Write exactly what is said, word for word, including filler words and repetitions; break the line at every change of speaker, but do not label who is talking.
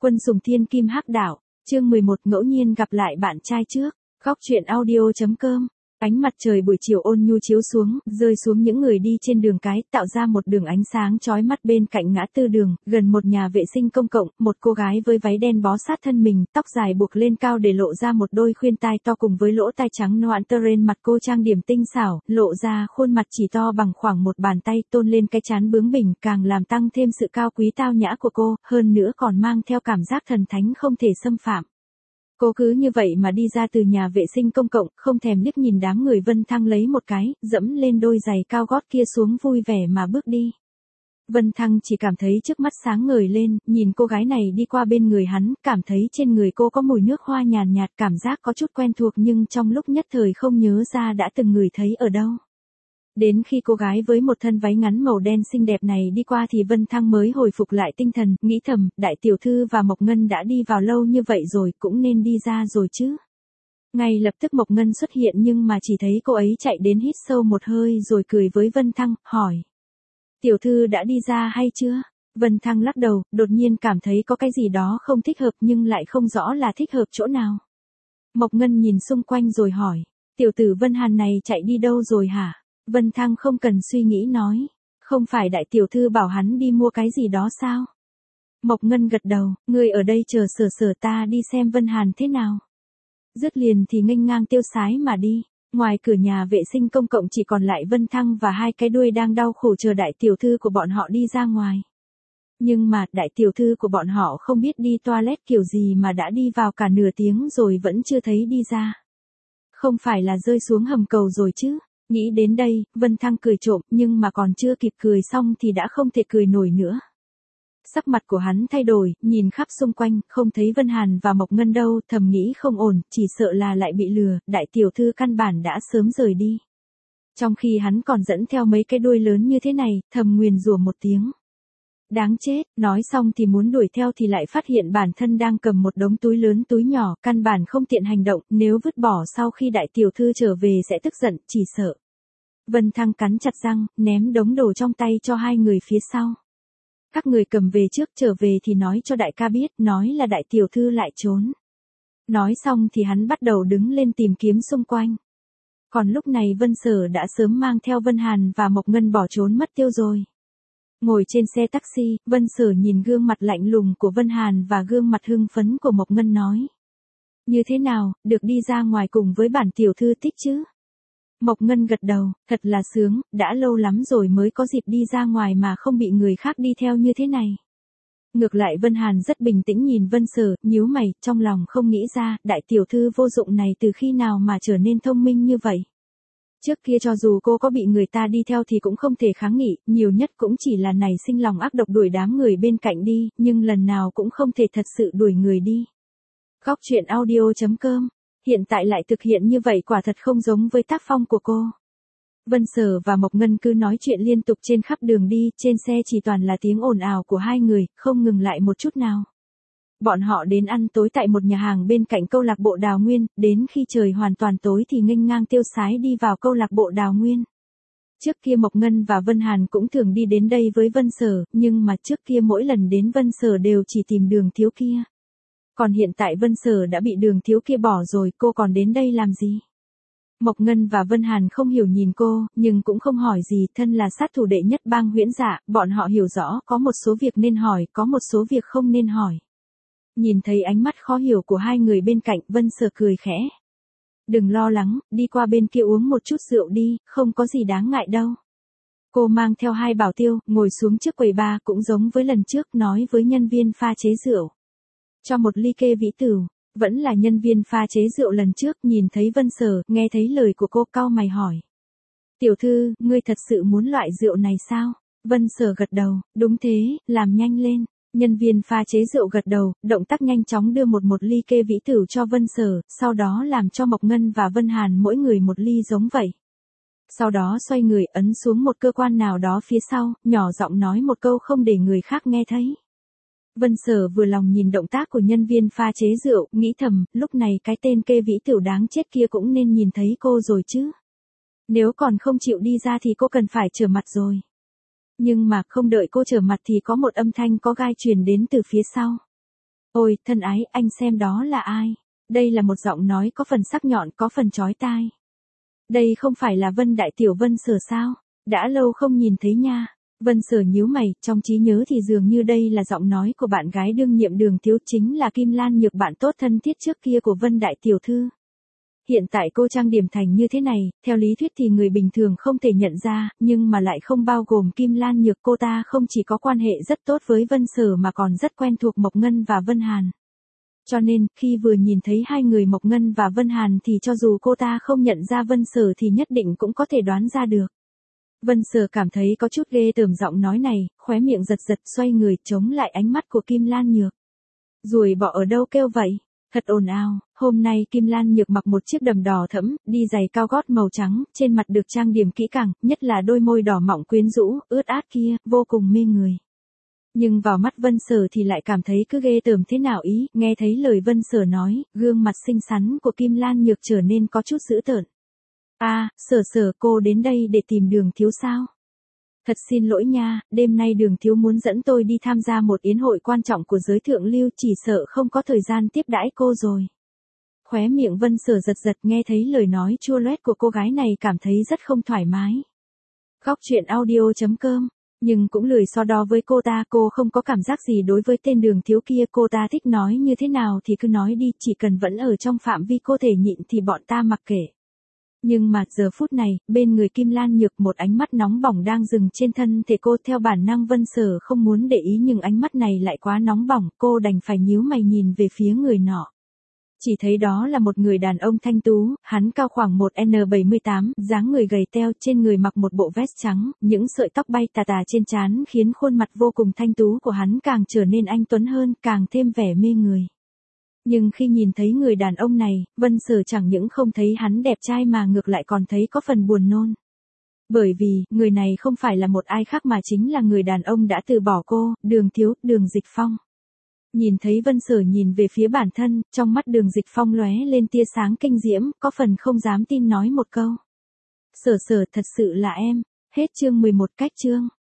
Quân sùng thiên kim hắc đạo, chương mười một ngẫu nhiên gặp lại bạn trai trước, góc truyện audio.com. Ánh mặt trời buổi chiều ôn nhu chiếu xuống, rơi xuống những người đi trên đường cái, tạo ra một đường ánh sáng chói mắt bên cạnh ngã tư đường, gần một nhà vệ sinh công cộng, một cô gái với váy đen bó sát thân mình, tóc dài buộc lên cao để lộ ra một đôi khuyên tai to cùng với lỗ tai trắng noãn tơ ren, mặt cô trang điểm tinh xảo, lộ ra khuôn mặt chỉ to bằng khoảng một bàn tay, tôn lên cái trán bướng bỉnh, càng làm tăng thêm sự cao quý tao nhã của cô, hơn nữa còn mang theo cảm giác thần thánh không thể xâm phạm. Cô cứ như vậy mà đi ra từ nhà vệ sinh công cộng, không thèm liếc nhìn đám người. Vân Thăng lấy một cái, dẫm lên đôi giày cao gót kia xuống vui vẻ mà bước đi. Vân Thăng chỉ cảm thấy trước mắt sáng ngời lên, nhìn cô gái này đi qua bên người hắn, cảm thấy trên người cô có mùi nước hoa nhàn nhạt, cảm giác có chút quen thuộc nhưng trong lúc nhất thời không nhớ ra đã từng ngửi thấy ở đâu. Đến khi cô gái với một thân váy ngắn màu đen xinh đẹp này đi qua thì Vân Thăng mới hồi phục lại tinh thần, nghĩ thầm, đại tiểu thư và Mộc Ngân đã đi vào lâu như vậy rồi, cũng nên đi ra rồi chứ. Ngay lập tức Mộc Ngân xuất hiện nhưng mà chỉ thấy cô ấy chạy đến hít sâu một hơi rồi cười với Vân Thăng, hỏi. Tiểu thư đã đi ra hay chưa? Vân Thăng lắc đầu, đột nhiên cảm thấy có cái gì đó không thích hợp nhưng lại không rõ là thích hợp chỗ nào. Mộc Ngân nhìn xung quanh rồi hỏi, tiểu tử Vân Hàn này chạy đi đâu rồi hả? Vân Thăng không cần suy nghĩ nói, không phải đại tiểu thư bảo hắn đi mua cái gì đó sao? Mộc Ngân gật đầu, ngươi ở đây chờ sở sở ta đi xem Vân Hàn thế nào. Dứt liền thì nghênh ngang tiêu sái mà đi, ngoài cửa nhà vệ sinh công cộng chỉ còn lại Vân Thăng và hai cái đuôi đang đau khổ chờ đại tiểu thư của bọn họ đi ra ngoài. Nhưng mà đại tiểu thư của bọn họ không biết đi toilet kiểu gì mà đã đi vào cả nửa tiếng rồi vẫn chưa thấy đi ra. Không phải là rơi xuống hầm cầu rồi chứ? Nghĩ đến đây, Vân Thăng cười trộm nhưng mà còn chưa kịp cười xong thì đã không thể cười nổi nữa. Sắc mặt của hắn thay đổi, nhìn khắp xung quanh, không thấy Vân Hàn và Mộc Ngân đâu, thầm nghĩ không ổn, chỉ sợ là lại bị lừa, đại tiểu thư căn bản đã sớm rời đi. Trong khi hắn còn dẫn theo mấy cái đuôi lớn như thế này, thầm nguyền rủa một tiếng. Đáng chết, nói xong thì muốn đuổi theo thì lại phát hiện bản thân đang cầm một đống túi lớn túi nhỏ, căn bản không tiện hành động, nếu vứt bỏ sau khi đại tiểu thư trở về sẽ tức giận, chỉ sợ. Vân Thăng cắn chặt răng, ném đống đồ trong tay cho hai người phía sau. Các người cầm về trước, trở về thì nói cho đại ca biết, nói là đại tiểu thư lại trốn. Nói xong thì hắn bắt đầu đứng lên tìm kiếm xung quanh. Còn lúc này Vân Sở đã sớm mang theo Vân Hàn và Mộc Ngân bỏ trốn mất tiêu rồi. Ngồi trên xe taxi, Vân Sở nhìn gương mặt lạnh lùng của Vân Hàn và gương mặt hưng phấn của Mộc Ngân nói. Như thế nào, được đi ra ngoài cùng với bản tiểu thư thích chứ? Mộc Ngân gật đầu, thật là sướng, đã lâu lắm rồi mới có dịp đi ra ngoài mà không bị người khác đi theo như thế này. Ngược lại Vân Hàn rất bình tĩnh nhìn Vân Sở, nhíu mày, trong lòng không nghĩ ra, đại tiểu thư vô dụng này từ khi nào mà trở nên thông minh như vậy. Trước kia cho dù cô có bị người ta đi theo thì cũng không thể kháng nghị, nhiều nhất cũng chỉ là nảy sinh lòng ác độc đuổi đám người bên cạnh đi, nhưng lần nào cũng không thể thật sự đuổi người đi. Góc truyện audio.com. Hiện tại lại thực hiện như vậy quả thật không giống với tác phong của cô. Vân Sở và Mộc Ngân cứ nói chuyện liên tục trên khắp đường đi, trên xe chỉ toàn là tiếng ồn ào của hai người, không ngừng lại một chút nào. Bọn họ đến ăn tối tại một nhà hàng bên cạnh câu lạc bộ Đào Nguyên, đến khi trời hoàn toàn tối thì nghênh ngang tiêu sái đi vào câu lạc bộ Đào Nguyên. Trước kia Mộc Ngân và Vân Hàn cũng thường đi đến đây với Vân Sở, nhưng mà trước kia mỗi lần đến Vân Sở đều chỉ tìm Đường Thiếu kia. Còn hiện tại Vân Sở đã bị Đường Thiếu kia bỏ rồi, cô còn đến đây làm gì? Mộc Ngân và Vân Hàn không hiểu nhìn cô, nhưng cũng không hỏi gì, thân là sát thủ đệ nhất bang Huyễn Dạ, bọn họ hiểu rõ, có một số việc nên hỏi, có một số việc không nên hỏi. Nhìn thấy ánh mắt khó hiểu của hai người bên cạnh, Vân Sở cười khẽ. Đừng lo lắng, đi qua bên kia uống một chút rượu đi, không có gì đáng ngại đâu. Cô mang theo hai bảo tiêu, ngồi xuống trước quầy bar cũng giống với lần trước, nói với nhân viên pha chế rượu. Cho một ly kê vĩ tửu, vẫn là nhân viên pha chế rượu lần trước, nhìn thấy Vân Sở, nghe thấy lời của cô cau mày hỏi. Tiểu thư, ngươi thật sự muốn loại rượu này sao? Vân Sở gật đầu, đúng thế, làm nhanh lên. Nhân viên pha chế rượu gật đầu, động tác nhanh chóng đưa một một ly kê vĩ tửu cho Vân Sở, sau đó làm cho Mộc Ngân và Vân Hàn mỗi người một ly giống vậy. Sau đó xoay người ấn xuống một cơ quan nào đó phía sau, nhỏ giọng nói một câu không để người khác nghe thấy. Vân Sở vừa lòng nhìn động tác của nhân viên pha chế rượu, nghĩ thầm, lúc này cái tên kê vĩ tửu đáng chết kia cũng nên nhìn thấy cô rồi chứ. Nếu còn không chịu đi ra thì cô cần phải trở mặt rồi. Nhưng mà không đợi cô trở mặt thì có một âm thanh có gai truyền đến từ phía sau. Ôi, thân ái, anh xem đó là ai? Đây là một giọng nói có phần sắc nhọn, có phần chói tai. Đây không phải là Vân Đại Tiểu Vân Sở sao? Đã lâu không nhìn thấy nha. Vân Sở nhíu mày, trong trí nhớ thì dường như đây là giọng nói của bạn gái đương nhiệm Đường Thiếu, chính là Kim Lan Nhược, bạn tốt thân thiết trước kia của Vân Đại Tiểu Thư. Hiện tại cô trang điểm thành như thế này, theo lý thuyết thì người bình thường không thể nhận ra, nhưng mà lại không bao gồm Kim Lan Nhược. Cô ta không chỉ có quan hệ rất tốt với Vân Sở mà còn rất quen thuộc Mộc Ngân và Vân Hàn. Cho nên, khi vừa nhìn thấy hai người Mộc Ngân và Vân Hàn thì cho dù cô ta không nhận ra Vân Sở thì nhất định cũng có thể đoán ra được. Vân Sở cảm thấy có chút ghê tởm giọng nói này, khóe miệng giật giật, xoay người chống lại ánh mắt của Kim Lan Nhược. Ruồi bọ ở đâu kêu vậy? Thật ồn ào. Hôm nay Kim Lan Nhược mặc một chiếc đầm đỏ thẫm, đi giày cao gót màu trắng, trên mặt được trang điểm kỹ càng, nhất là đôi môi đỏ mọng quyến rũ, ướt át kia, vô cùng mê người. Nhưng vào mắt Vân Sở thì lại cảm thấy cứ ghê tởm thế nào ý, nghe thấy lời Vân Sở nói, gương mặt xinh xắn của Kim Lan Nhược trở nên có chút dữ tợn. À, Sở Sở, cô đến đây để tìm Đường Thiếu sao? Thật xin lỗi nha, đêm nay Đường Thiếu muốn dẫn tôi đi tham gia một yến hội quan trọng của giới thượng lưu, chỉ sợ không có thời gian tiếp đãi cô rồi. Khóe miệng Vân Sở giật giật, nghe thấy lời nói chua loét của cô gái này cảm thấy rất không thoải mái. Góc truyện audio chấm com. Nhưng cũng lười so đo với cô ta, cô không có cảm giác gì đối với tên Đường Thiếu kia, cô ta thích nói như thế nào thì cứ nói đi, chỉ cần vẫn ở trong phạm vi cô thể nhịn thì bọn ta mặc kệ. Nhưng mà giờ phút này, bên người Kim Lan Nhược một ánh mắt nóng bỏng đang dừng trên thân thể cô, theo bản năng Vân Sở không muốn để ý nhưng ánh mắt này lại quá nóng bỏng, cô đành phải nhíu mày nhìn về phía người nọ. Chỉ thấy đó là một người đàn ông thanh tú, hắn cao khoảng một mét bảy mươi tám, dáng người gầy teo, trên người mặc một bộ vest trắng, những sợi tóc bay tà tà trên trán khiến khuôn mặt vô cùng thanh tú của hắn càng trở nên anh tuấn hơn, càng thêm vẻ mê người. Nhưng khi nhìn thấy người đàn ông này, Vân Sở chẳng những không thấy hắn đẹp trai mà ngược lại còn thấy có phần buồn nôn. Bởi vì, người này không phải là một ai khác mà chính là người đàn ông đã từ bỏ cô, Đường Thiếu, Đường Dịch Phong. Nhìn thấy Vân Sở nhìn về phía bản thân, trong mắt Đường Dịch Phong lóe lên tia sáng kinh diễm, có phần không dám tin nói một câu. Sở Sở, thật sự là em. Hết chương mười một. Cách chương.